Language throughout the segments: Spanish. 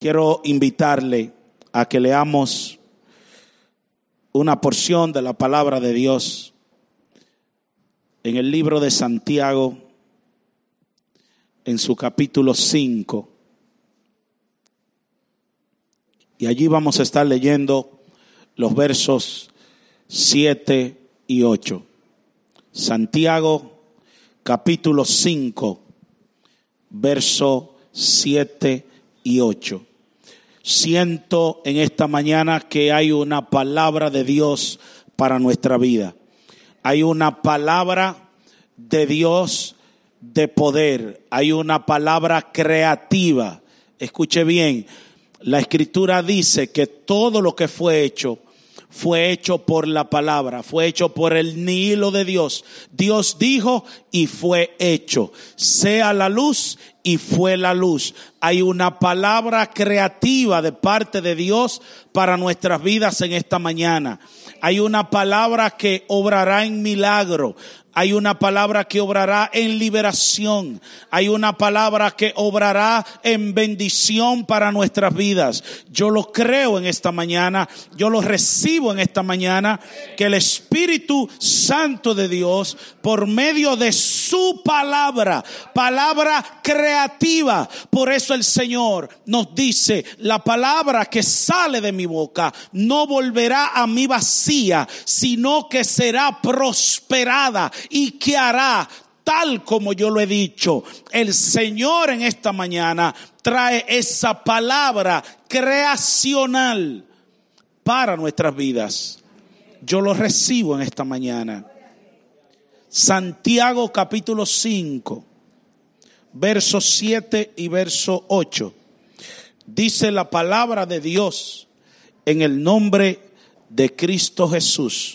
Quiero invitarle a que leamos una porción de la palabra de Dios en el libro de Santiago, en su capítulo 5. Y allí vamos a estar leyendo los versos 7 y 8. Santiago, capítulo 5, verso 7 y 8. Siento en esta mañana que hay una palabra de Dios para nuestra vida. Hay una palabra de Dios de poder. Hay una palabra creativa. Escuche bien, la Escritura dice que todo lo que fue hecho por la palabra, fue hecho por el nihilo de Dios. Dios dijo y fue hecho. Sea la luz y fue la luz. Hay una palabra creativa de parte de Dios para nuestras vidas en esta mañana. Hay una palabra que obrará en milagro. Hay una palabra que obrará en liberación. Hay una palabra que obrará en bendición para nuestras vidas. Yo lo creo en esta mañana. Yo lo recibo en esta mañana. Que el Espíritu Santo de Dios, por medio de su palabra creativa. Por eso el Señor nos dice: la palabra que sale de mi boca no volverá a mí vacía, sino que será prosperada y que hará tal como yo lo he dicho. El Señor en esta mañana trae esa palabra creacional para nuestras vidas. Yo lo recibo en esta mañana. Santiago capítulo 5, verso 7 y verso 8. Dice la palabra de Dios en el nombre de Cristo Jesús.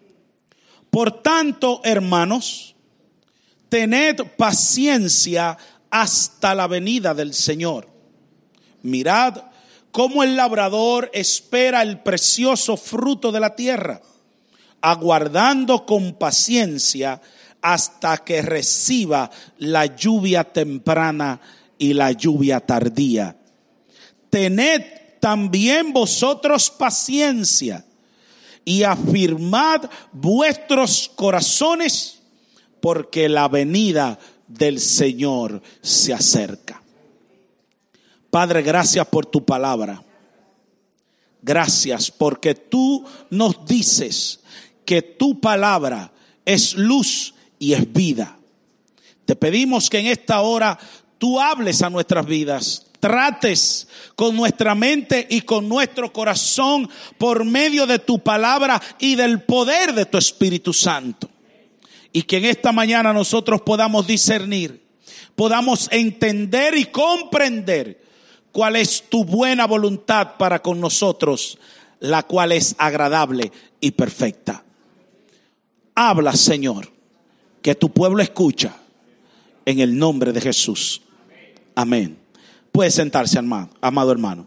Por tanto, hermanos, tened paciencia hasta la venida del Señor. Mirad cómo el labrador espera el precioso fruto de la tierra, aguardando con paciencia hasta que reciba la lluvia temprana y la lluvia tardía. Tened también vosotros paciencia y afirmad vuestros corazones, porque la venida del Señor se acerca. Padre, gracias por tu palabra. Gracias porque tú nos dices que tu palabra es luz y es vida. Te pedimos que en esta hora tú hables a nuestras vidas, trates con nuestra mente y con nuestro corazón por medio de tu palabra y del poder de tu Espíritu Santo. Y que en esta mañana nosotros podamos discernir, podamos entender y comprender cuál es tu buena voluntad para con nosotros, la cual es agradable y perfecta. Habla, Señor, que tu pueblo escucha, en el nombre de Jesús. Amén. Puede sentarse, amado hermano.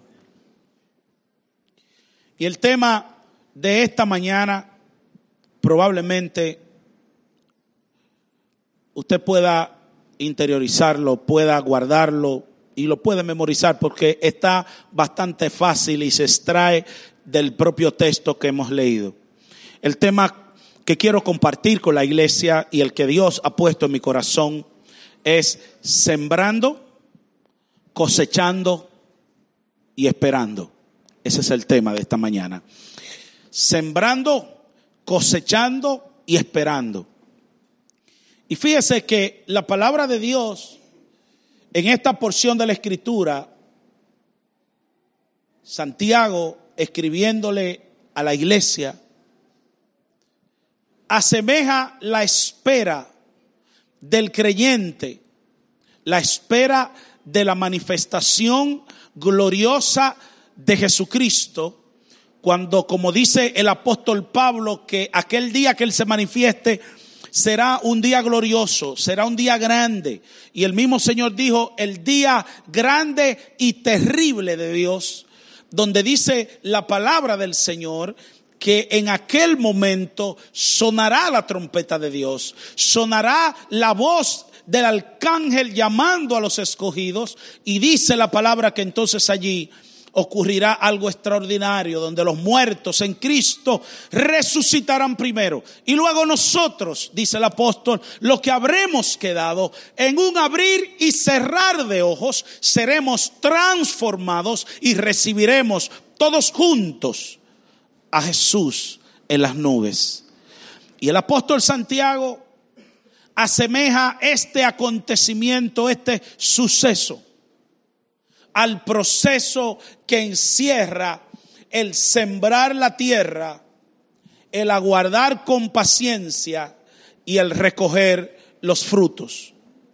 Y el tema de esta mañana, probablemente usted pueda interiorizarlo, pueda guardarlo y lo puede memorizar, porque está bastante fácil y se extrae del propio texto que hemos leído. El tema que quiero compartir con la iglesia y el que Dios ha puesto en mi corazón es sembrando, cosechando y esperando. Ese es el tema de esta mañana. Sembrando, cosechando y esperando. Y fíjese que la palabra de Dios en esta porción de la Escritura, Santiago escribiéndole a la iglesia, asemeja la espera del creyente, la espera de la manifestación gloriosa de Jesucristo, cuando, como dice el apóstol Pablo, que aquel día que Él se manifieste será un día glorioso, será un día grande. Y el mismo Señor dijo: el día grande y terrible de Dios, donde dice la palabra del Señor que en aquel momento sonará la trompeta de Dios, sonará la voz del arcángel llamando a los escogidos, y dice la palabra que entonces allí ocurrirá algo extraordinario, donde los muertos en Cristo resucitarán primero. Y luego nosotros, dice el apóstol, lo que habremos quedado en un abrir y cerrar de ojos, seremos transformados y recibiremos todos juntos a Jesús en las nubes. Y el apóstol Santiago asemeja este acontecimiento, este suceso, al proceso que encierra el sembrar la tierra, el aguardar con paciencia y el recoger los frutos.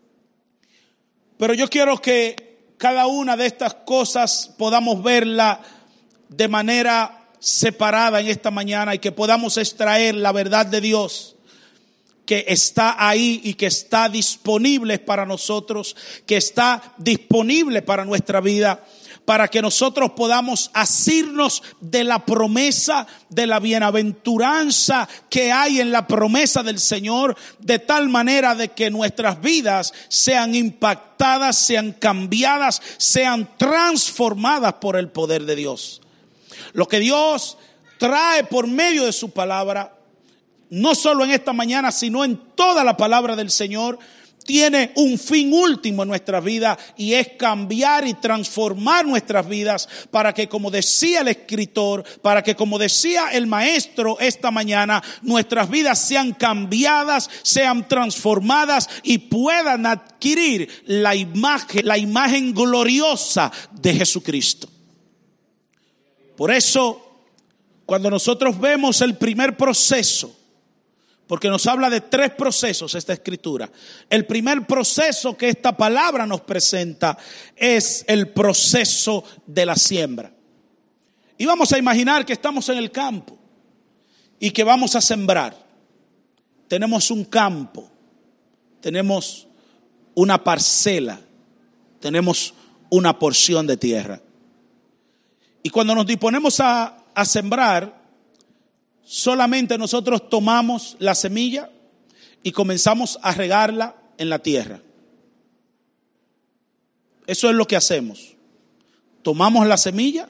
Pero yo quiero que cada una de estas cosas podamos verla de manera separada en esta mañana y que podamos extraer la verdad de Dios que está ahí y que está disponible para nosotros, que está disponible para nuestra vida, para que nosotros podamos asirnos de la promesa, de la bienaventuranza que hay en la promesa del Señor, de tal manera de que nuestras vidas sean impactadas, sean cambiadas, sean transformadas por el poder de Dios. Lo que Dios trae por medio de su palabra, no solo en esta mañana, sino en toda la palabra del Señor, tiene un fin último en nuestra vida, y es cambiar y transformar nuestras vidas para que, como decía el escritor, para que, como decía el maestro esta mañana, nuestras vidas sean cambiadas, sean transformadas y puedan adquirir la imagen gloriosa de Jesucristo. Por eso, cuando nosotros vemos el primer proceso, porque nos habla de 3 procesos esta escritura. El primer proceso que esta palabra nos presenta es el proceso de la siembra. Y vamos a imaginar que estamos en el campo y que vamos a sembrar. Tenemos un campo, tenemos una parcela, tenemos una porción de tierra. Y cuando nos disponemos a sembrar, solamente nosotros tomamos la semilla y comenzamos a regarla en la tierra. Eso es lo que hacemos. Tomamos la semilla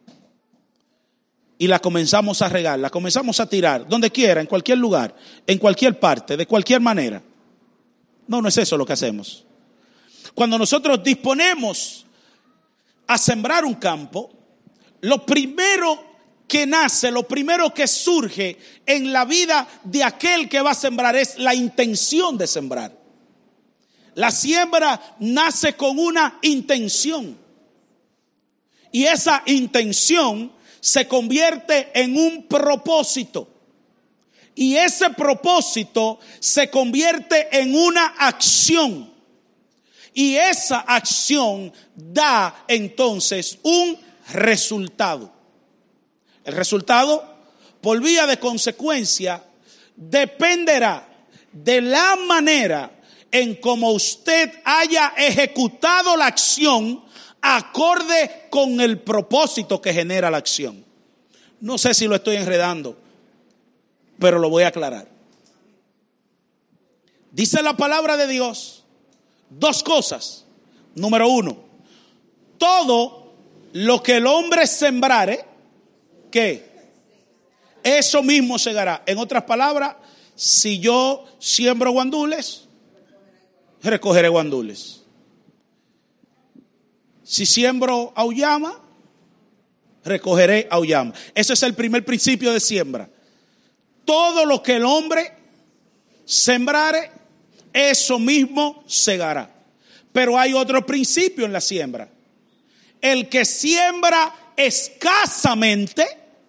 y la comenzamos a regar, la comenzamos a tirar, donde quiera, en cualquier lugar, en cualquier parte, de cualquier manera. No es eso lo que hacemos. Cuando nosotros disponemos a sembrar un campo, lo primero que nace, lo primero que surge en la vida de aquel que va a sembrar es la intención de sembrar. La siembra nace con una intención, y esa intención se convierte en un propósito, y ese propósito se convierte en una acción, y esa acción da entonces un resultado. El resultado, por vía de consecuencia, dependerá de la manera en cómo usted haya ejecutado la acción acorde con el propósito que genera la acción. No sé si lo estoy enredando, pero lo voy a aclarar. Dice la palabra de Dios 2 cosas. Número 1, todo lo que el hombre sembrare, ¿qué? Eso mismo segará. En otras palabras, si yo siembro guandules, recogeré guandules. Si siembro auyama, recogeré auyama. Ese es el primer principio de siembra. Todo lo que el hombre sembrare, eso mismo segará. Pero hay otro principio en la siembra. El que siembra escasamente,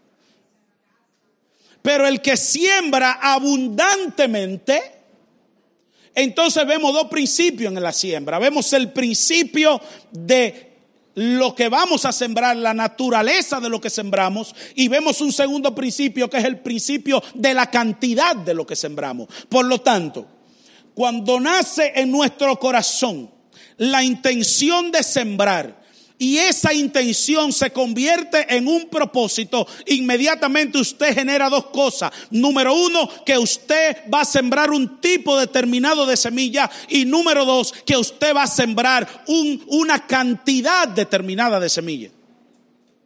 pero el que siembra abundantemente, entonces vemos 2 principios en la siembra. Vemos el principio de lo que vamos a sembrar, la naturaleza de lo que sembramos, y vemos un segundo principio que es el principio de la cantidad de lo que sembramos. Por lo tanto, cuando nace en nuestro corazón la intención de sembrar, y esa intención se convierte en un propósito, inmediatamente usted genera 2 cosas. Número 1, que usted va a sembrar un tipo determinado de semilla, y número 2, que usted va a sembrar una cantidad determinada de semilla.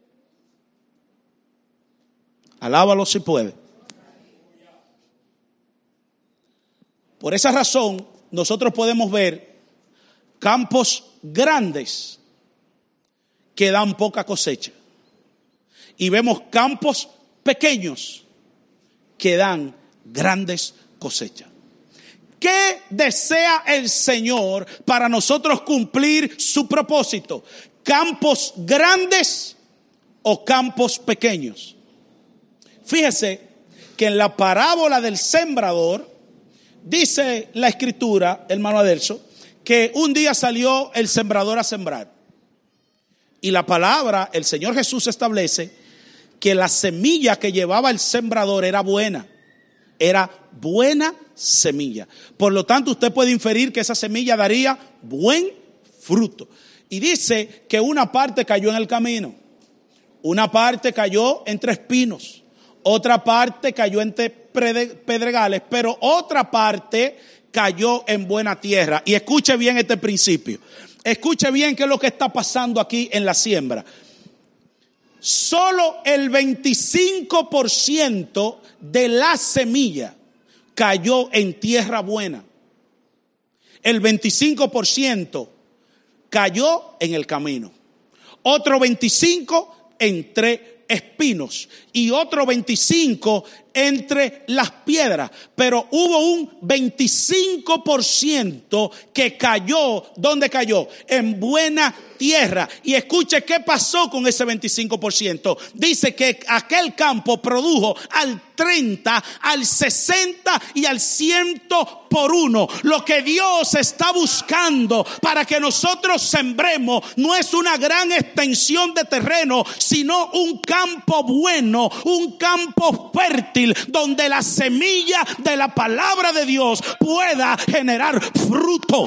Alábalo si puede. Por esa razón, nosotros podemos ver campos grandes que dan poca cosecha. Y vemos campos pequeños que dan grandes cosechas. ¿Qué desea el Señor para nosotros cumplir su propósito? ¿Campos grandes o campos pequeños? Fíjese que en la parábola del sembrador, dice la escritura, hermano Adelso, que un día salió el sembrador a sembrar. Y la palabra, el Señor Jesús establece que la semilla que llevaba el sembrador era buena semilla. Por lo tanto, usted puede inferir que esa semilla daría buen fruto. Y dice que una parte cayó en el camino, una parte cayó entre espinos, otra parte cayó entre pedregales, pero otra parte cayó en buena tierra. Y escuche bien este principio. Escuche bien qué es lo que está pasando aquí en la siembra. Solo el 25% de la semilla cayó en tierra buena. El 25% cayó en el camino. Otro 25% entre espinos y otro 25% entre las piedras. Pero hubo un 25% que cayó. ¿Dónde cayó? En buena tierra. Y escuche qué pasó con ese 25%. Dice que aquel campo produjo al 30, al 60 y al 100 por uno. Lo que Dios está buscando para que nosotros sembremos no es una gran extensión de terreno, sino un campo bueno, un campo fértil, donde la semilla de la palabra de Dios pueda generar fruto.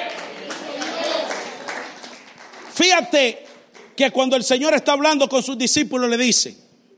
Fíjate que cuando el Señor está hablando con sus discípulos le dice: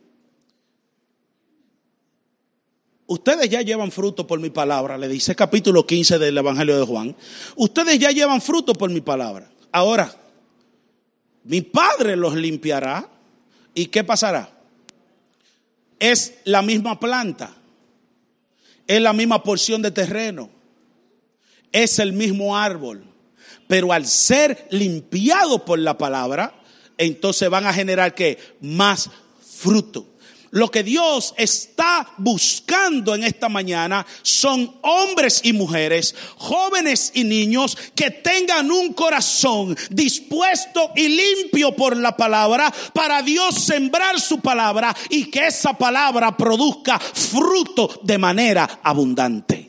ustedes ya llevan fruto por mi palabra, le dice capítulo 15 del Evangelio de Juan. Ustedes ya llevan fruto por mi palabra. Ahora, mi Padre los limpiará. ¿Y qué pasará? Es la misma planta, es la misma porción de terreno, es el mismo árbol, pero al ser limpiado por la palabra, entonces van a generar ¿qué? Más fruto. Lo que Dios está buscando en esta mañana son hombres y mujeres, jóvenes y niños que tengan un corazón dispuesto y limpio por la palabra, para Dios sembrar su palabra y que esa palabra produzca fruto de manera abundante.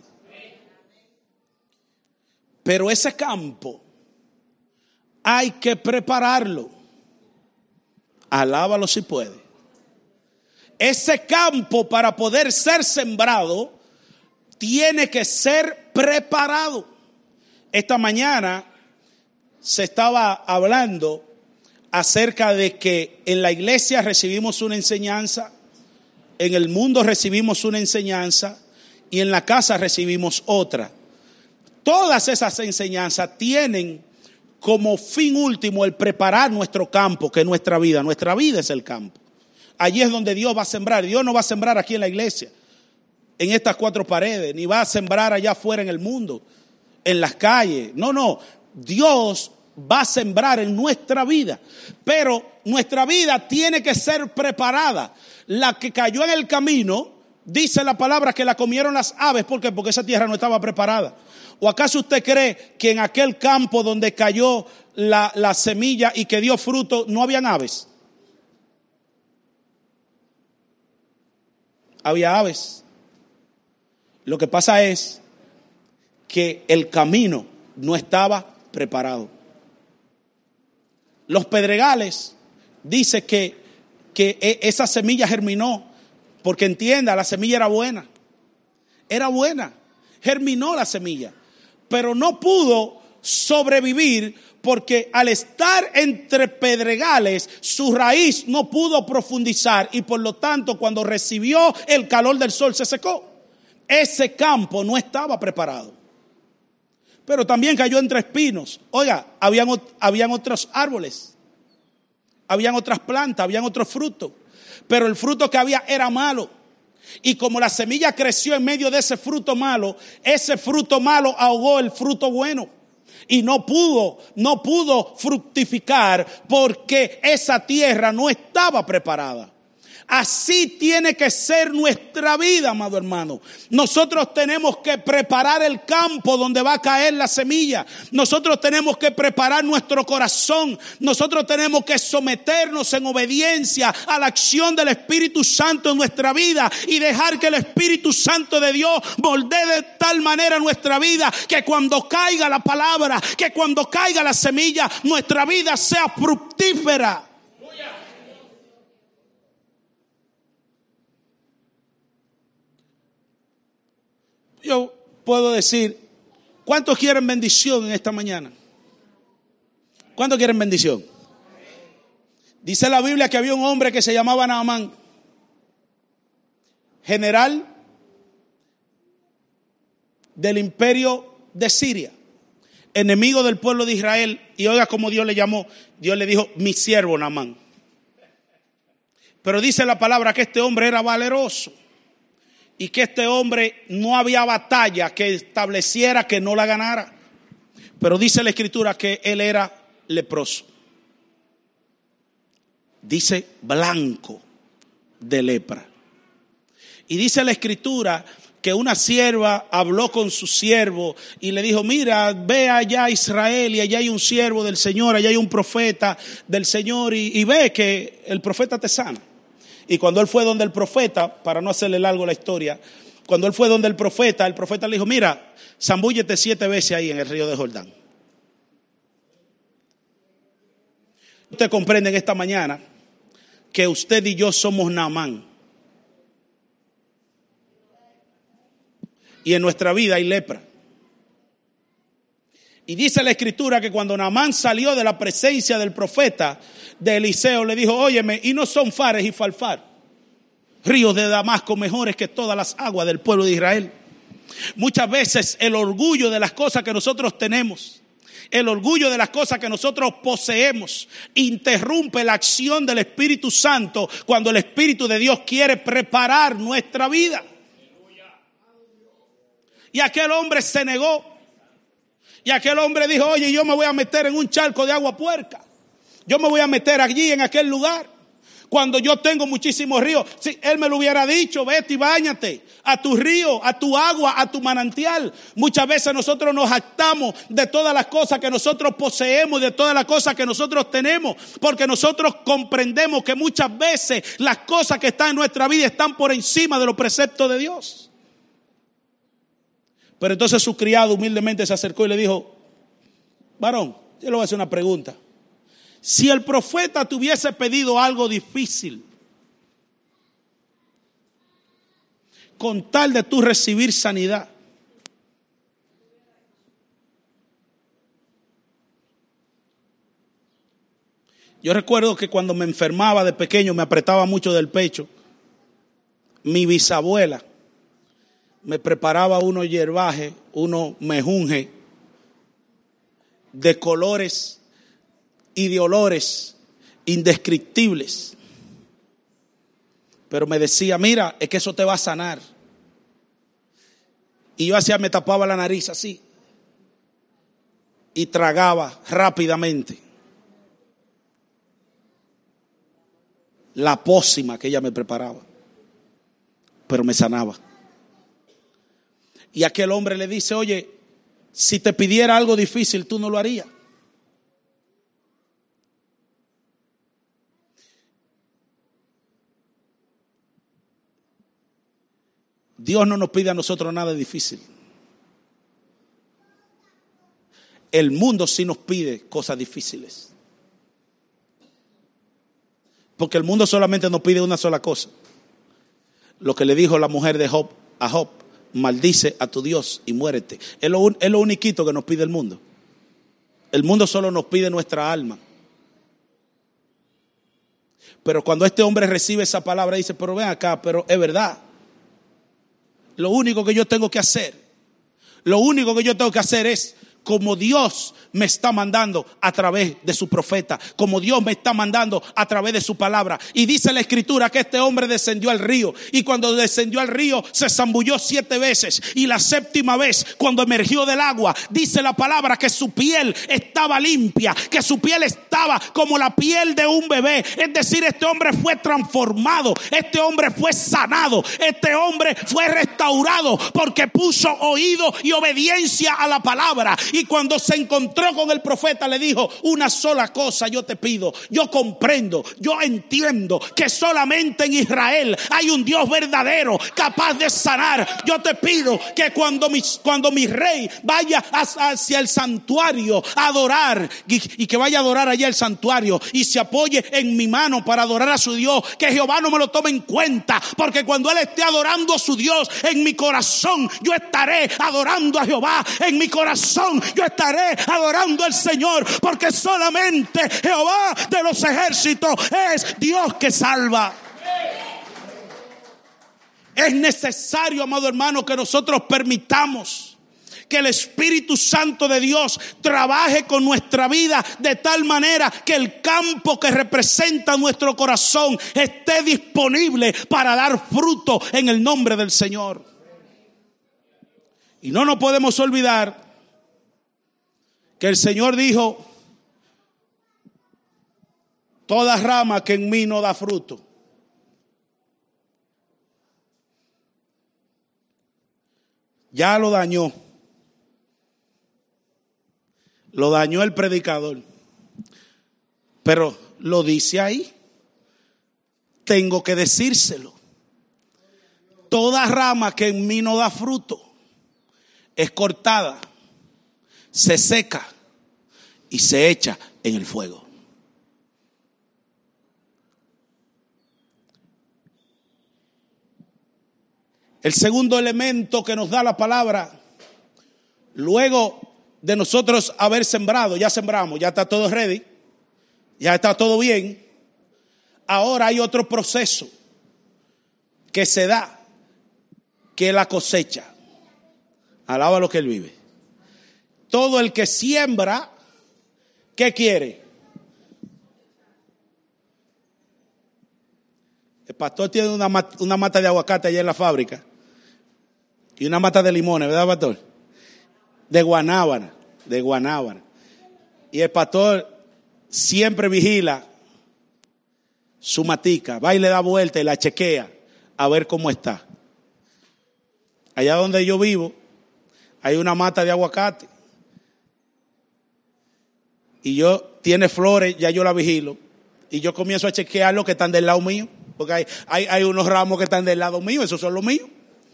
Pero ese campo hay que prepararlo. Alábalo si puede. Ese campo, para poder ser sembrado, tiene que ser preparado. Esta mañana se estaba hablando acerca de que en la iglesia recibimos una enseñanza, en el mundo recibimos una enseñanza y en la casa recibimos otra. Todas esas enseñanzas tienen como fin último el preparar nuestro campo, que es nuestra vida. Nuestra vida es el campo. Allí es donde Dios va a sembrar. Dios no va a sembrar aquí en la iglesia, en estas cuatro paredes, ni va a sembrar allá afuera en el mundo, en las calles. No. Dios va a sembrar en nuestra vida. Pero nuestra vida tiene que ser preparada. La que cayó en el camino, dice la palabra que la comieron las aves. ¿Por qué? Porque esa tierra no estaba preparada. ¿O acaso usted cree que en aquel campo donde cayó la semilla y que dio fruto no habían aves? Había aves. Lo que pasa es que el camino no estaba preparado. Los pedregales, dice que esa semilla germinó, porque entienda, la semilla era buena. Era buena. Germinó la semilla, pero no pudo sobrevivir porque al estar entre pedregales, su raíz no pudo profundizar y por lo tanto cuando recibió el calor del sol se secó. Ese campo no estaba preparado. Pero también cayó entre espinos. Oiga, habían otros árboles. habían otras plantas, habían otros frutos, pero el fruto que había era malo. Y como la semilla creció en medio de ese fruto malo ahogó el fruto bueno. Y no pudo fructificar porque esa tierra no estaba preparada. Así tiene que ser nuestra vida, amado hermano. Nosotros tenemos que preparar el campo donde va a caer la semilla. Nosotros tenemos que preparar nuestro corazón. Nosotros tenemos que someternos en obediencia a la acción del Espíritu Santo en nuestra vida y dejar que el Espíritu Santo de Dios moldee de tal manera nuestra vida que cuando caiga la palabra, que cuando caiga la semilla, nuestra vida sea fructífera. Yo puedo decir, ¿cuántos quieren bendición en esta mañana? ¿Cuántos quieren bendición? Dice la Biblia que había un hombre que se llamaba Naamán, general del imperio de Siria, enemigo del pueblo de Israel. Y oiga cómo Dios le llamó. Dios le dijo, mi siervo Naamán. Pero dice la palabra que este hombre era valeroso. Y que este hombre no había batalla que estableciera que no la ganara. Pero dice la Escritura que él era leproso. Dice blanco de lepra. Y dice la Escritura que una sierva habló con su siervo y le dijo, mira, ve allá a Israel y allá hay un siervo del Señor, allá hay un profeta del Señor y ve que el profeta te sana. Y cuando él fue donde el profeta, para no hacerle largo la historia, cuando él fue donde el profeta le dijo, mira, zambúllete 7 veces ahí en el río de Jordán. Usted comprende en esta mañana que usted y yo somos Naamán. Y en nuestra vida hay lepra. Y dice la Escritura que cuando Naamán salió de la presencia del profeta de Eliseo, le dijo, óyeme, y no son Fares y Farfar, ríos de Damasco mejores que todas las aguas del pueblo de Israel. Muchas veces el orgullo de las cosas que nosotros tenemos, el orgullo de las cosas que nosotros poseemos, interrumpe la acción del Espíritu Santo cuando el Espíritu de Dios quiere preparar nuestra vida. Y aquel hombre se negó. Y aquel hombre dijo, oye, yo me voy a meter en un charco de agua puerca. Yo me voy a meter allí en aquel lugar. Cuando yo tengo muchísimos ríos. Si él me lo hubiera dicho, vete y báñate a tu río, a tu agua, a tu manantial. Muchas veces nosotros nos jactamos de todas las cosas que nosotros poseemos, de todas las cosas que nosotros tenemos. Porque nosotros comprendemos que muchas veces las cosas que están en nuestra vida están por encima de los preceptos de Dios. Pero entonces su criado humildemente se acercó y le dijo, varón, yo le voy a hacer una pregunta. Si el profeta te hubiese pedido algo difícil, con tal de tú recibir sanidad, yo recuerdo que cuando me enfermaba de pequeño, me apretaba mucho del pecho, mi bisabuela me preparaba unos hierbajes, unos mejunjes de colores y de olores indescriptibles. Pero me decía, mira, es que eso te va a sanar. Y yo hacía, me tapaba la nariz así y tragaba rápidamente la pócima que ella me preparaba, pero me sanaba. Y aquel hombre le dice, oye, si te pidiera algo difícil, tú no lo harías. Dios no nos pide a nosotros nada difícil. El mundo sí nos pide cosas difíciles. Porque el mundo solamente nos pide una sola cosa. Lo que le dijo la mujer de Job a Job. Maldice a tu Dios y muérete. Es lo uniquito que nos pide el mundo. El mundo solo nos pide nuestra alma. Pero cuando este hombre recibe esa palabra, dice, pero ven acá, pero es verdad. Lo único que yo tengo que hacer es como Dios me está mandando a través de su profeta, como Dios me está mandando a través de su palabra. Y dice la escritura que este hombre descendió al río, y cuando descendió al río se zambulló 7 veces, y la 7ª vez cuando emergió del agua, dice la palabra que su piel estaba limpia, que su piel estaba como la piel de un bebé. Es decir, este hombre fue transformado, este hombre fue sanado, este hombre fue restaurado porque puso oído y obediencia a la palabra. Y cuando se encontró con el profeta, le dijo: una sola cosa yo te pido. Yo comprendo, yo entiendo que solamente en Israel hay un Dios verdadero capaz de sanar. Yo te pido que cuando mi rey vaya hacia el santuario a adorar, y que vaya a adorar allá el santuario y se apoye en mi mano para adorar a su Dios, que Jehová no me lo tome en cuenta, porque cuando él esté adorando a su Dios, en mi corazón yo estaré adorando a Jehová. En mi corazón yo estaré adorando al Señor, porque solamente Jehová de los ejércitos es Dios que salva. Es necesario, amado hermano, que nosotros permitamos que el Espíritu Santo de Dios trabaje con nuestra vida de tal manera que el campo que representa nuestro corazón esté disponible para dar fruto en el nombre del Señor. Y no nos podemos olvidar que el Señor dijo: toda rama que en mí no da fruto, ya lo dañó. Lo dañó el predicador. Pero lo dice ahí. Tengo que decírselo. Toda rama que en mí no da fruto es cortada, se seca y se echa en el fuego. El segundo elemento que nos da la palabra, luego de nosotros haber sembrado, ya sembramos, ya está todo ready, ya está todo bien. Ahora hay otro proceso que se da, que es la cosecha. Alaba lo que él vive. Todo el que siembra, ¿qué quiere? El pastor tiene una mata de aguacate allá en la fábrica y una mata de limones, ¿verdad, pastor? De guanábana. Y el pastor siempre vigila su matica, va y le da vuelta y la chequea a ver cómo está. Allá donde yo vivo hay una mata de aguacate y tiene flores, ya yo la vigilo y yo comienzo a chequear los que están del lado mío, porque hay unos ramos que están del lado mío, esos son los míos.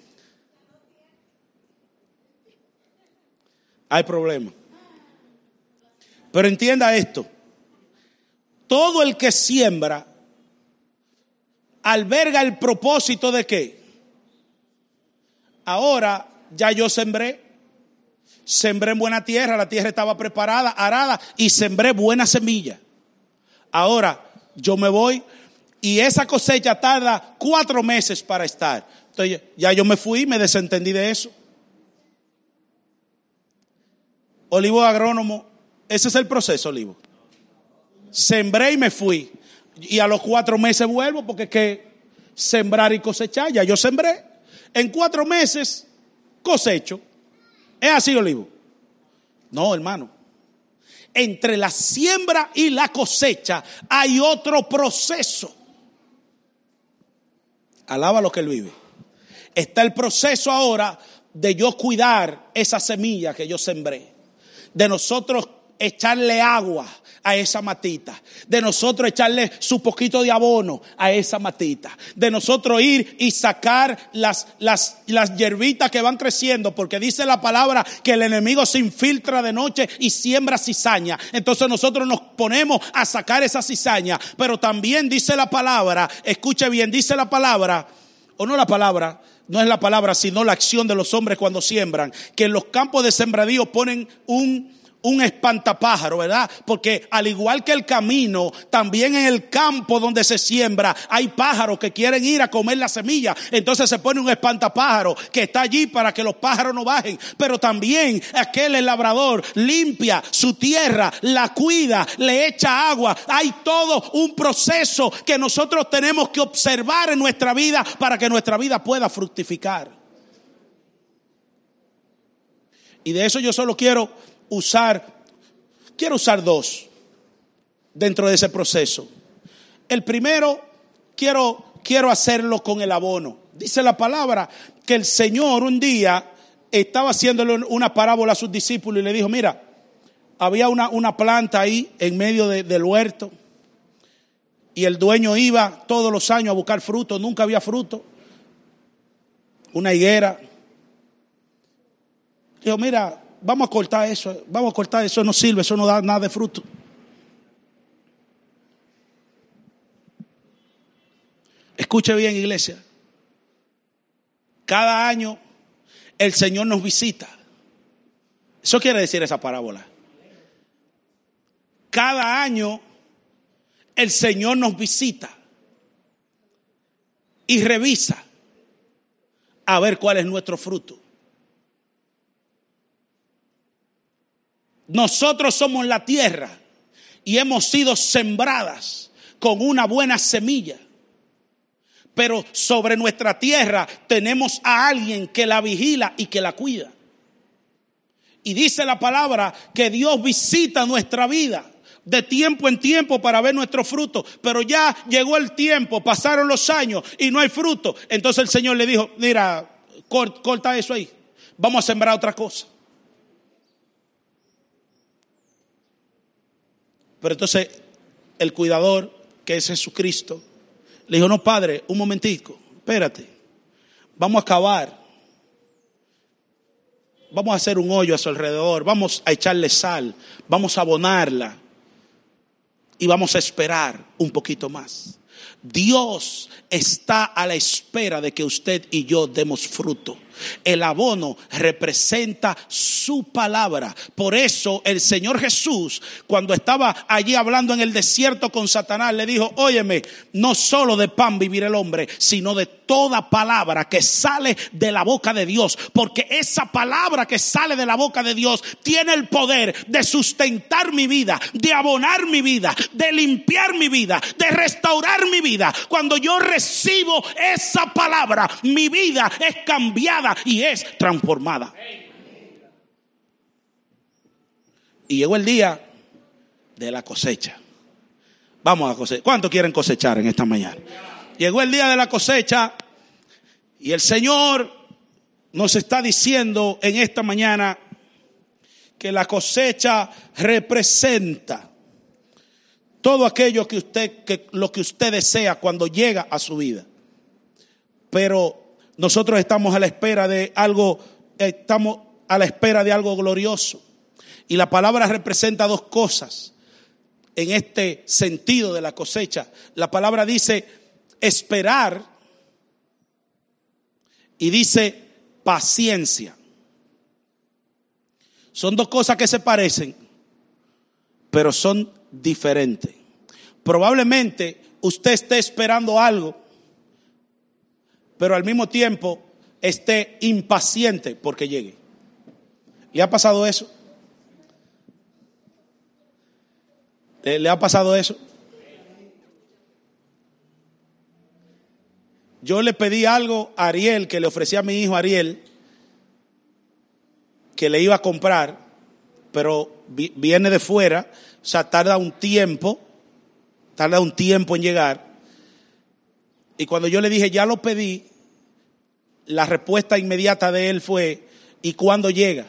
Hay problema. Pero entienda esto: todo el que siembra alberga el propósito de ¿qué? Ahora ya yo sembré en buena tierra, la tierra estaba preparada, arada, y sembré buena semilla. Ahora yo me voy y esa cosecha tarda 4 meses para estar. Entonces ya yo me fui, me desentendí de eso. Olivo agrónomo, ese es el proceso, Olivo. Sembré y me fui. Y a los 4 meses vuelvo, porque es que sembrar y cosechar, ya yo sembré. En 4 meses cosecho. ¿Es así, Olivo? No, hermano. Entre la siembra y la cosecha hay otro proceso. Alaba lo que él vive. Está el proceso ahora de yo cuidar esa semilla que yo sembré. De nosotros echarle agua a esa matita, de nosotros echarle su poquito de abono a esa matita, de nosotros ir y sacar las hierbitas que van creciendo, porque dice la palabra que el enemigo se infiltra de noche y siembra cizaña. Entonces nosotros nos ponemos a sacar esa cizaña, pero también dice la palabra, escuche bien, dice la palabra, o no la palabra, no es la palabra, sino la acción de los hombres cuando siembran, que en los campos de sembradío ponen un espantapájaro, ¿verdad? Porque al igual que el camino, también en el campo donde se siembra hay pájaros que quieren ir a comer la semilla. Entonces se pone un espantapájaro que está allí para que los pájaros no bajen. Pero también aquel el labrador limpia su tierra, la cuida, le echa agua. Hay todo un proceso que nosotros tenemos que observar en nuestra vida para que nuestra vida pueda fructificar. Y de eso yo solo quiero usar dos dentro de ese proceso. El primero, quiero hacerlo con el abono. Dice la palabra que el Señor un día estaba haciéndole una parábola a sus discípulos y le dijo, mira, había una planta ahí en medio del huerto y el dueño iba todos los años a buscar fruto, nunca había fruto. Una higuera. Dijo, mira, vamos a cortar eso no sirve, eso no da nada de fruto. Escuche bien, iglesia. Cada año el Señor nos visita. Eso quiere decir esa parábola. Cada año el Señor nos visita y revisa a ver cuál es nuestro fruto. Nosotros somos la tierra y hemos sido sembradas con una buena semilla. Pero sobre nuestra tierra tenemos a alguien que la vigila y que la cuida. Y dice la palabra que Dios visita nuestra vida de tiempo en tiempo para ver nuestro fruto. Pero ya llegó el tiempo, pasaron los años y no hay fruto. Entonces el Señor le dijo, mira, corta eso ahí. Vamos a sembrar otra cosa. Pero entonces el cuidador, que es Jesucristo, le dijo, no, Padre, un momentico, espérate. Vamos a cavar. Vamos a hacer un hoyo a su alrededor. Vamos a echarle sal. Vamos a abonarla. Y vamos a esperar un poquito más. Dios está a la espera de que usted y yo demos fruto. El abono representa su palabra. Por eso el Señor Jesús, cuando estaba allí hablando en el desierto con Satanás, le dijo, óyeme, no solo de pan vivirá el hombre, sino de toda palabra que sale de la boca de Dios. Porque esa palabra que sale de la boca de Dios tiene el poder de sustentar mi vida, de abonar mi vida, de limpiar mi vida, de restaurar mi vida. Cuando yo recibo esa palabra, mi vida es cambiada y es transformada. Y llegó el día de la cosecha. Vamos a cosechar. ¿Cuántos quieren cosechar en esta mañana? Llegó el día de la cosecha y el Señor nos está diciendo en esta mañana que la cosecha representa todo aquello que lo que usted desea cuando llega a su vida. Pero nosotros estamos a la espera de algo glorioso. Y la palabra representa dos cosas en este sentido de la cosecha. La palabra dice esperar y dice paciencia. Son dos cosas que se parecen, pero son diferentes. Probablemente usted esté esperando algo, pero al mismo tiempo esté impaciente porque llegue. ¿Le ha pasado eso? ¿Le ha pasado eso? Yo le pedí algo a Ariel, que le ofrecí a mi hijo Ariel, que le iba a comprar, pero viene de fuera, o sea, tarda un tiempo en llegar. Y cuando yo le dije, ya lo pedí, la respuesta inmediata de él fue, ¿y cuándo llega?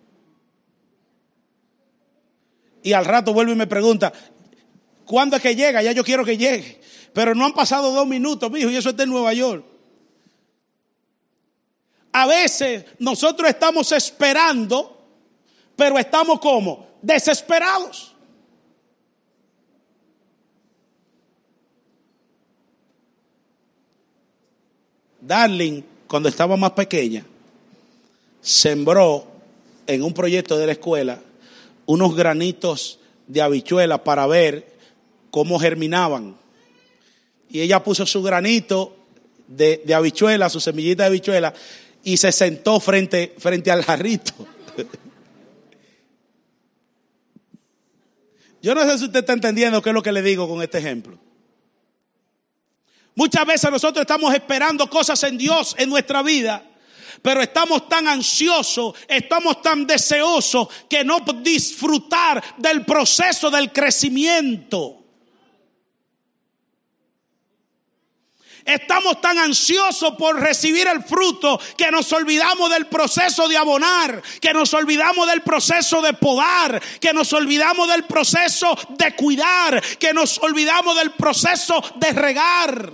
Y al rato vuelve y me pregunta, ¿cuándo es que llega? Ya yo quiero que llegue. Pero no han pasado 2 minutos, mijo, y eso está en Nueva York. A veces nosotros estamos esperando, pero estamos como desesperados. Darling, cuando estaba más pequeña, sembró en un proyecto de la escuela unos granitos de habichuela para ver cómo germinaban. Y ella puso su granito de habichuela, su semillita de habichuela, y se sentó frente al jarrito. Yo no sé si usted está entendiendo qué es lo que le digo con este ejemplo. Muchas veces nosotros estamos esperando cosas en Dios en nuestra vida, pero estamos tan ansiosos, estamos tan deseosos que no disfrutar del proceso del crecimiento. Estamos tan ansiosos por recibir el fruto que nos olvidamos del proceso de abonar, que nos olvidamos del proceso de podar, que nos olvidamos del proceso de cuidar, que nos olvidamos del proceso de regar.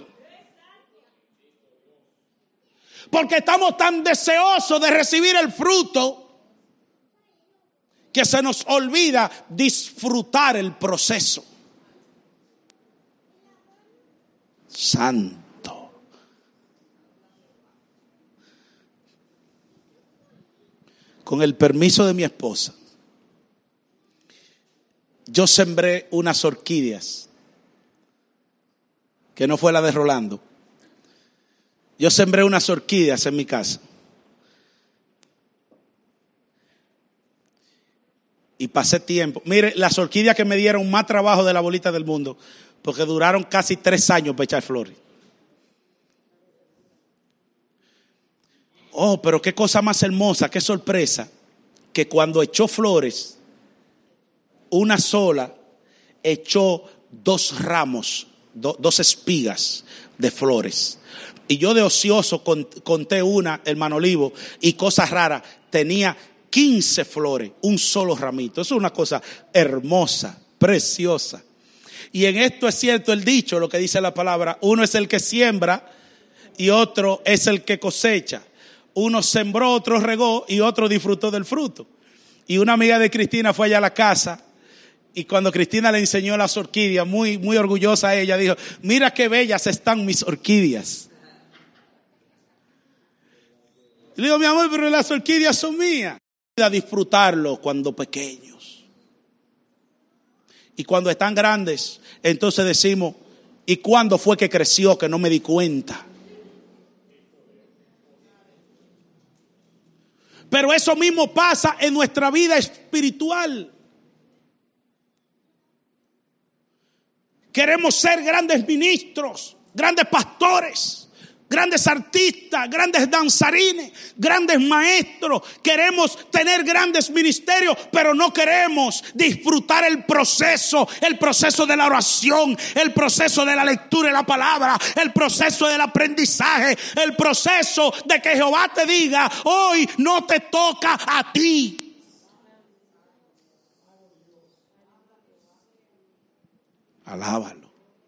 Porque estamos tan deseosos de recibir el fruto que se nos olvida disfrutar el proceso. Santo. Con el permiso de mi esposa, yo sembré unas orquídeas, que no fue la de Rolando. Yo sembré unas orquídeas en mi casa. Y pasé tiempo. Mire, las orquídeas que me dieron más trabajo de la bolita del mundo, porque duraron casi 3 años para echar flores. Oh, pero qué cosa más hermosa, qué sorpresa, que cuando echó flores, una sola echó 2 ramos, 2 espigas de flores. Y yo de ocioso conté una, hermano Olivo, y cosa rara, tenía 15 flores, un solo ramito. Eso es una cosa hermosa, preciosa. Y en esto es cierto el dicho, lo que dice la palabra: uno es el que siembra y otro es el que cosecha. Uno sembró, otro regó y otro disfrutó del fruto. Y una amiga de Cristina fue allá a la casa, y cuando Cristina le enseñó las orquídeas, muy, muy orgullosa ella, dijo: mira qué bellas están mis orquídeas. Le digo: mi amor, pero las orquídeas son mías. A disfrutarlo cuando pequeños. Y cuando están grandes, entonces decimos: ¿y cuándo fue que creció que no me di cuenta? Pero eso mismo pasa en nuestra vida espiritual. Queremos ser grandes ministros, grandes pastores, grandes artistas, grandes danzarines, grandes maestros. Queremos tener grandes ministerios, pero no queremos disfrutar el proceso de la oración, el proceso de la lectura de la palabra, el proceso del aprendizaje, el proceso de que Jehová te diga: hoy no te toca a ti. Alábalo.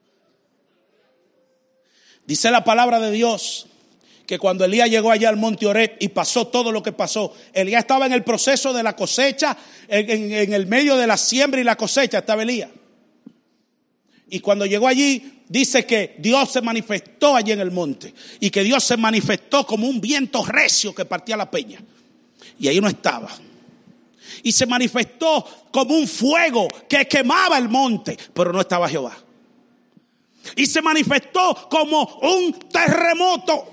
Dice la palabra de Dios que cuando Elías llegó allá al monte Oreb y pasó todo lo que pasó, Elías estaba en el proceso de la cosecha, en el medio de la siembra y la cosecha estaba Elías. Y cuando llegó allí, dice que Dios se manifestó allí en el monte, y que Dios se manifestó como un viento recio que partía la peña. Y ahí no estaba. Y se manifestó como un fuego que quemaba el monte, pero no estaba Jehová. Y se manifestó como un terremoto,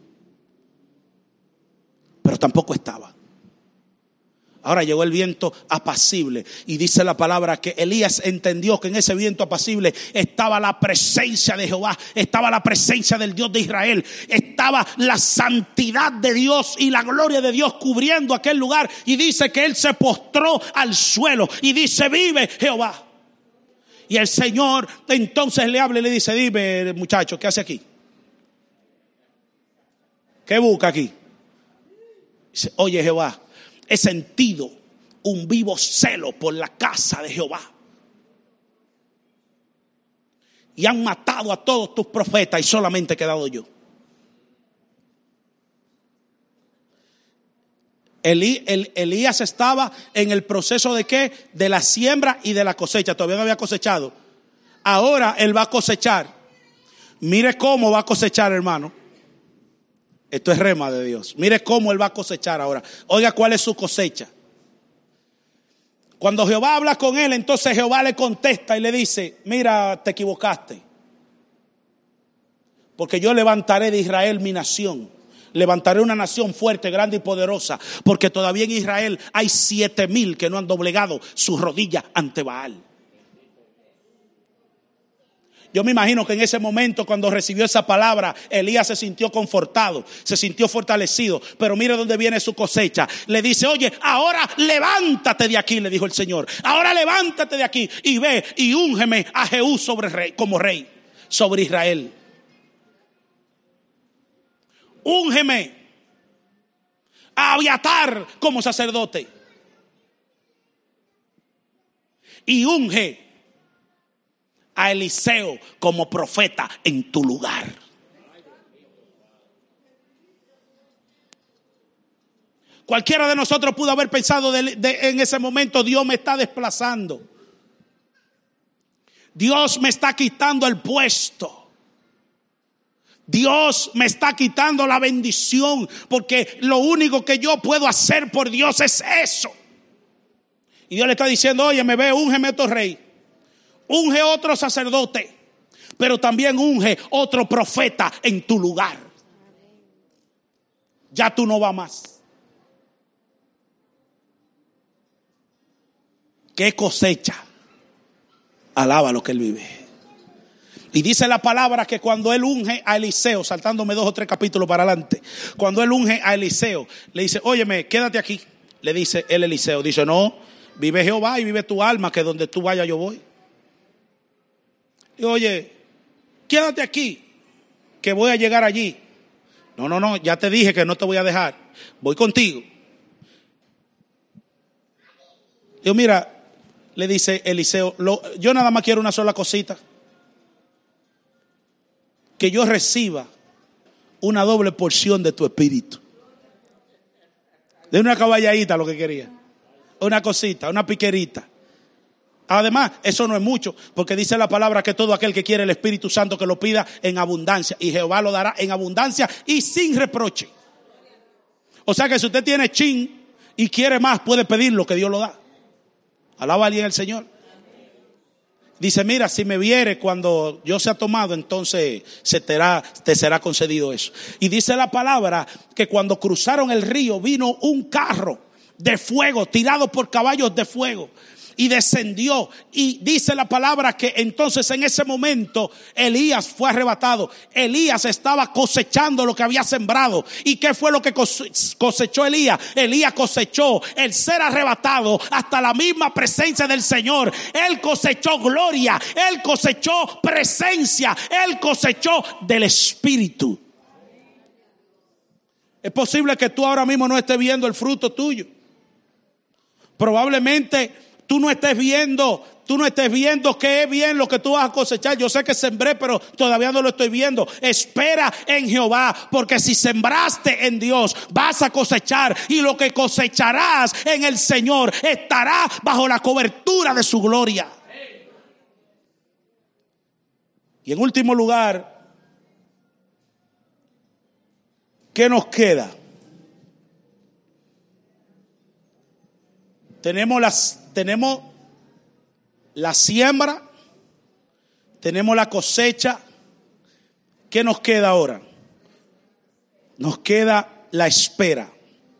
pero tampoco estaba. Ahora llegó el viento apacible, y dice la palabra que Elías entendió que en ese viento apacible estaba la presencia de Jehová, estaba la presencia del Dios de Israel, estaba la santidad de Dios y la gloria de Dios cubriendo aquel lugar. Y dice que él se postró al suelo y dice: vive Jehová. Y el Señor entonces le habla y le dice: dime, muchacho, ¿qué hace aquí? ¿Qué busca aquí? Dice: oye, Jehová, he sentido un vivo celo por la casa de Jehová, y han matado a todos tus profetas y solamente he quedado yo. Elías estaba en el proceso de ¿qué? De la siembra y de la cosecha. Todavía no había cosechado. Ahora él va a cosechar. Mire cómo va a cosechar, hermano. Esto es rema de Dios. Mire cómo él va a cosechar ahora. Oiga, ¿cuál es su cosecha? Cuando Jehová habla con él, entonces Jehová le contesta y le dice: mira, te equivocaste. Porque yo levantaré de Israel mi nación. Levantaré una nación fuerte, grande y poderosa. Porque todavía en Israel hay 7,000 que no han doblegado su rodilla ante Baal. Yo me imagino que en ese momento, cuando recibió esa palabra, Elías se sintió confortado, se sintió fortalecido. Pero mire dónde viene su cosecha. Le dice: oye, ahora levántate de aquí, le dijo el Señor. Ahora levántate de aquí y ve y úngeme a Jehú como rey sobre Israel. Úngeme a Abiatar como sacerdote. Y unge a Eliseo como profeta en tu lugar. Cualquiera de nosotros pudo haber pensado en ese momento: Dios me está desplazando. Dios me está quitando el puesto. Dios me está quitando la bendición, porque lo único que yo puedo hacer por Dios es eso. Y Dios le está diciendo: oye, me ve, úngeme otro rey. Unge otro sacerdote, pero también unge otro profeta en tu lugar. Ya tú no vas más. ¿Qué cosecha? Alaba lo que él vive. Y dice la palabra que cuando él unge a Eliseo, saltándome 2 o 3 capítulos para adelante, cuando él unge a Eliseo, le dice: óyeme, quédate aquí. Le dice el Eliseo, dice: no, vive Jehová y vive tu alma, que donde tú vayas yo voy. Y oye, quédate aquí, que voy a llegar allí. No, ya te dije que no te voy a dejar. Voy contigo. Yo, mira, le dice Eliseo, yo nada más quiero una sola cosita: que yo reciba una doble porción de tu espíritu. De una caballadita lo que quería. Una cosita, una piquerita. Además, eso no es mucho, porque dice la palabra que todo aquel que quiere el Espíritu Santo que lo pida en abundancia, y Jehová lo dará en abundancia y sin reproche. O sea que si usted tiene chin y quiere más, puede pedirlo, que Dios lo da. Alaba a alguien el Señor. Dice: mira, si me viere cuando yo sea tomado, entonces te será concedido eso. Y dice la palabra que cuando cruzaron el río, vino un carro de fuego tirado por caballos de fuego. Y descendió, y dice la palabra que entonces en ese momento Elías fue arrebatado. Elías estaba cosechando lo que había sembrado. ¿Y qué fue lo que cosechó Elías? Elías cosechó el ser arrebatado hasta la misma presencia del Señor. Él cosechó gloria, él cosechó presencia, él cosechó del Espíritu. Es posible que tú ahora mismo no estés viendo el fruto tuyo. Probablemente tú no estés viendo que es bien lo que tú vas a cosechar. Yo sé que sembré, pero todavía no lo estoy viendo. Espera en Jehová, porque si sembraste en Dios, vas a cosechar. Y lo que cosecharás en el Señor estará bajo la cobertura de su gloria. Y en último lugar, ¿qué nos queda? Tenemos la siembra, tenemos la cosecha. ¿Qué nos queda ahora? Nos queda la espera.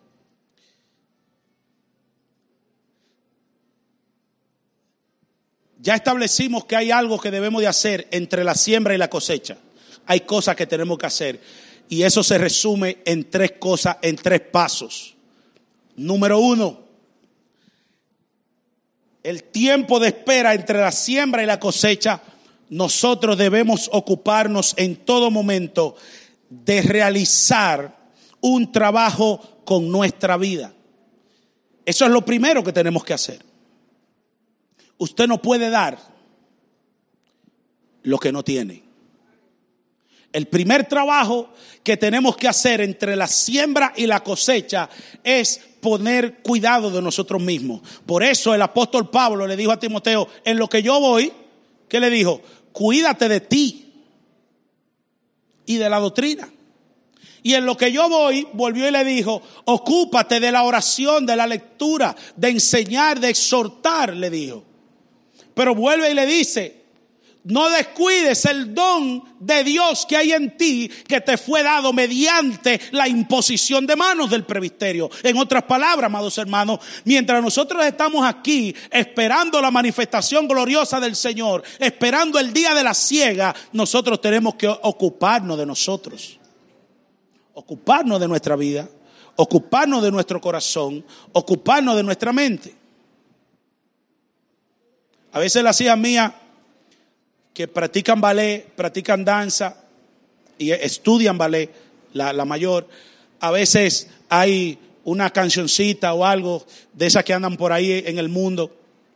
Ya establecimos que hay algo que debemos de hacer entre la siembra y la cosecha. Hay cosas que tenemos que hacer, y eso se resume en 3 cosas, en 3 pasos. Número 1, el tiempo de espera entre la siembra y la cosecha. Nosotros debemos ocuparnos en todo momento de realizar un trabajo con nuestra vida. Eso es lo primero que tenemos que hacer. Usted no puede dar lo que no tiene. El primer trabajo que tenemos que hacer entre la siembra y la cosecha es poner cuidado de nosotros mismos. Por eso el apóstol Pablo le dijo a Timoteo: en lo que yo voy, ¿qué le dijo? Cuídate de ti y de la doctrina. Y en lo que yo voy, volvió y le dijo, ocúpate de la oración, de la lectura, de enseñar, de exhortar, le dijo. Pero vuelve y le dice, no descuides el don de Dios que hay en ti, que te fue dado mediante la imposición de manos del presbiterio. En otras palabras, amados hermanos, mientras nosotros estamos aquí esperando la manifestación gloriosa del Señor, esperando el día de la siega, nosotros tenemos que ocuparnos de nosotros. Ocuparnos de nuestra vida, ocuparnos de nuestro corazón, ocuparnos de nuestra mente. A veces las hijas mías que practican ballet, practican danza y estudian ballet, la mayor, a veces hay una cancioncita o algo de esas que andan por ahí en el mundo.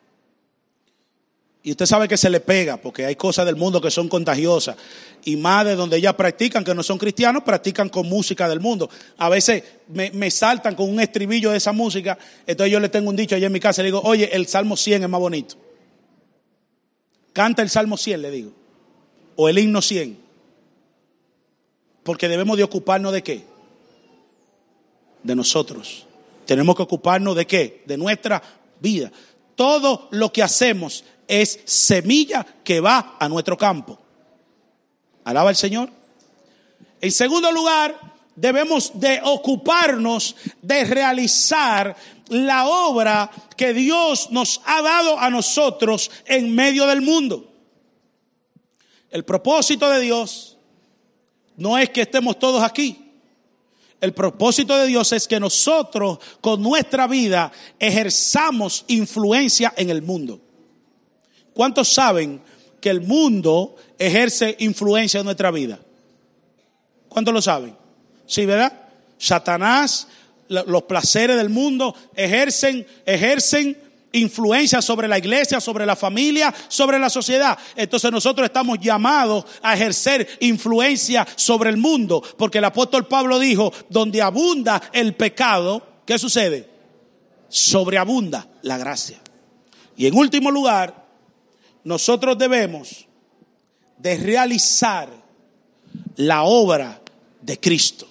Y usted sabe que se le pega porque hay cosas del mundo que son contagiosas. Y más de donde ellas practican, que no son cristianos, practican con música del mundo. A veces me saltan con un estribillo de esa música. Entonces yo le tengo un dicho allá en mi casa. Le digo, oye, el Salmo 100 es más bonito. Canta el Salmo 100, le digo. O el himno 100. Porque debemos de ocuparnos de ¿qué? De nosotros. Tenemos que ocuparnos de ¿qué? De nuestra vida. Todo lo que hacemos es semilla que va a nuestro campo. Alaba al Señor. En segundo lugar, debemos de ocuparnos de realizar la obra que Dios nos ha dado a nosotros en medio del mundo. El propósito de Dios no es que estemos todos aquí. El propósito de Dios es que nosotros con nuestra vida ejerzamos influencia en el mundo. ¿Cuántos saben que el mundo ejerce influencia en nuestra vida? ¿Cuántos lo saben? Sí, ¿verdad? Satanás, los placeres del mundo ejercen influencia sobre la iglesia, sobre la familia, sobre la sociedad. Entonces nosotros estamos llamados a ejercer influencia sobre el mundo, porque el apóstol Pablo dijo, donde abunda el pecado, ¿qué sucede? Sobreabunda la gracia. Y en último lugar, nosotros debemos de realizar la obra de Cristo.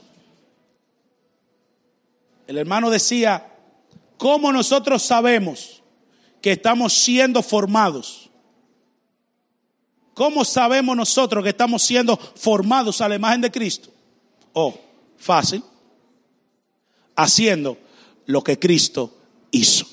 El hermano decía, ¿cómo nosotros sabemos que estamos siendo formados? ¿Cómo sabemos nosotros que estamos siendo formados a la imagen de Cristo? Fácil. Haciendo lo que Cristo hizo.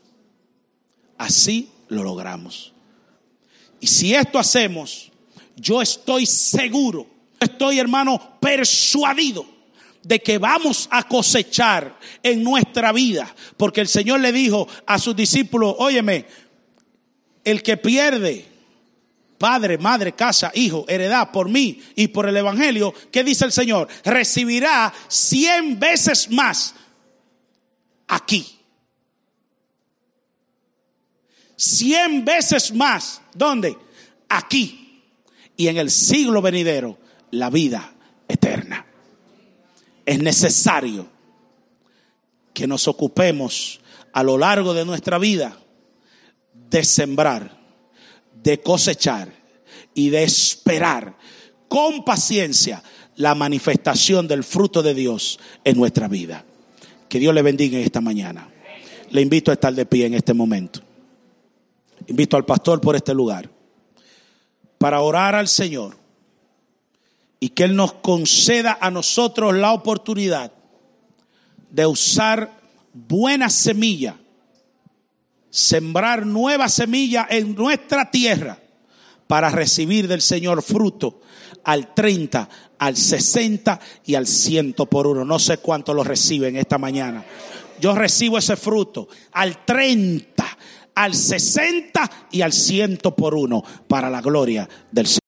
Así lo logramos. Y si esto hacemos, yo estoy seguro, estoy, hermano, persuadido de que vamos a cosechar en nuestra vida. Porque el Señor le dijo a sus discípulos, óyeme, el que pierde padre, madre, casa, hijo, heredad por mí y por el evangelio, ¿qué dice el Señor? Recibirá 100 veces más aquí. 100 veces más. ¿Dónde? Aquí. Y en el siglo venidero, la vida eterna. Es necesario que nos ocupemos a lo largo de nuestra vida de sembrar, de cosechar y de esperar con paciencia la manifestación del fruto de Dios en nuestra vida. Que Dios le bendiga en esta mañana. Le invito a estar de pie en este momento. Invito al pastor por este lugar para orar al Señor y que Él nos conceda a nosotros la oportunidad de usar buena semilla, sembrar nueva semilla en nuestra tierra para recibir del Señor fruto al 30, al 60 y al 100 por uno. No sé cuánto lo reciben esta mañana. Yo recibo ese fruto al 30, al 60 y al 100 por uno para la gloria del Señor.